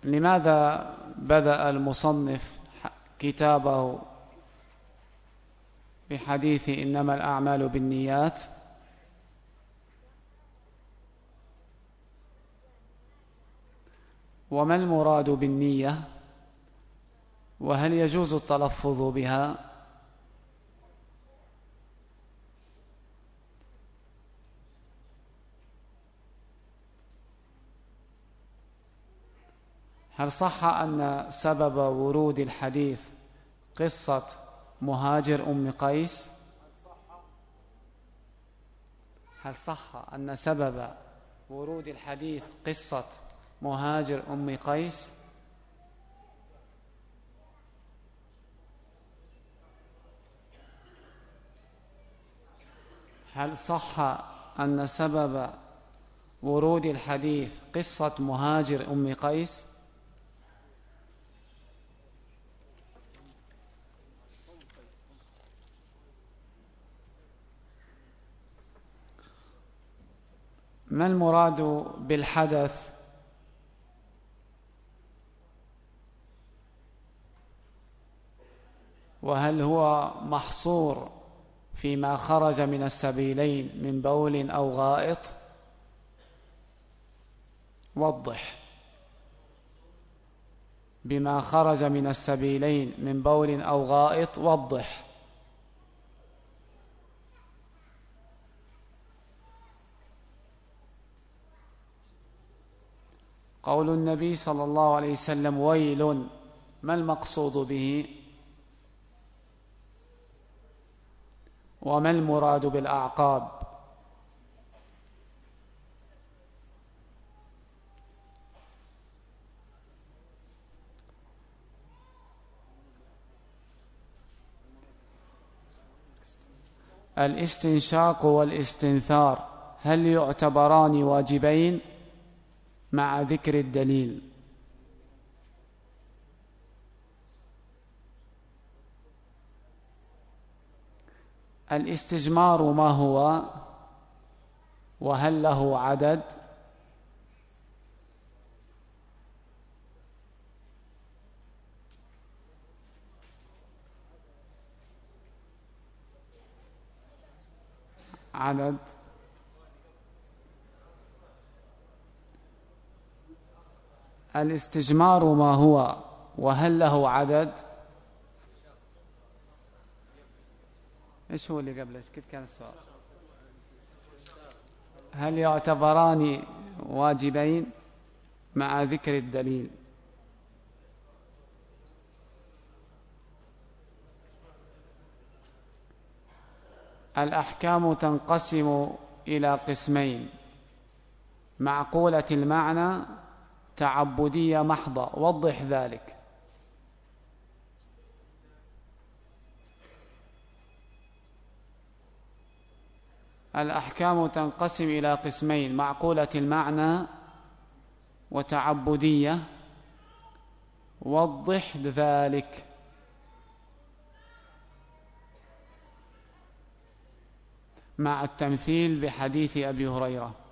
لماذا بدأ المصنف كتابه بحديث إنما الأعمال بالنيات؟ وما المراد بالنية؟ وهل يجوز التلفظ بها؟ هل صح أن سبب ورود الحديث قصة مهاجر أم قيس؟ هل صح أن سبب ورود الحديث قصة مهاجر أم قيس؟ هل صح أن سبب ورود الحديث قصة مهاجر أم قيس؟ ما المراد بالحدث؟ وهل هو محصور فيما خرج من السبيلين من بول أو غائط؟ وضح. بما خرج من السبيلين من بول أو غائط، وضح. قول النبي صلى الله عليه وسلم ويل، ما المقصود به؟ وما المراد بالأعقاب؟ الاستنشاق والاستنثار هل يعتبران واجبين مع ذكر الدليل؟ الاستجمار ما هو؟ وهل له عدد؟ عدد. الاستجمار ما هو؟ وهل له عدد؟ ايش هو اللي قبله؟ كيف كان السؤال؟ هل يعتبران واجبين مع ذكر الدليل؟ الأحكام تنقسم إلى قسمين: معقولة المعنى، تعبدية محضة. وضح ذلك. الأحكام تنقسم إلى قسمين: معقولة المعنى وتعبدية. وضح ذلك. مع التمثيل بحديث أبي هريرة.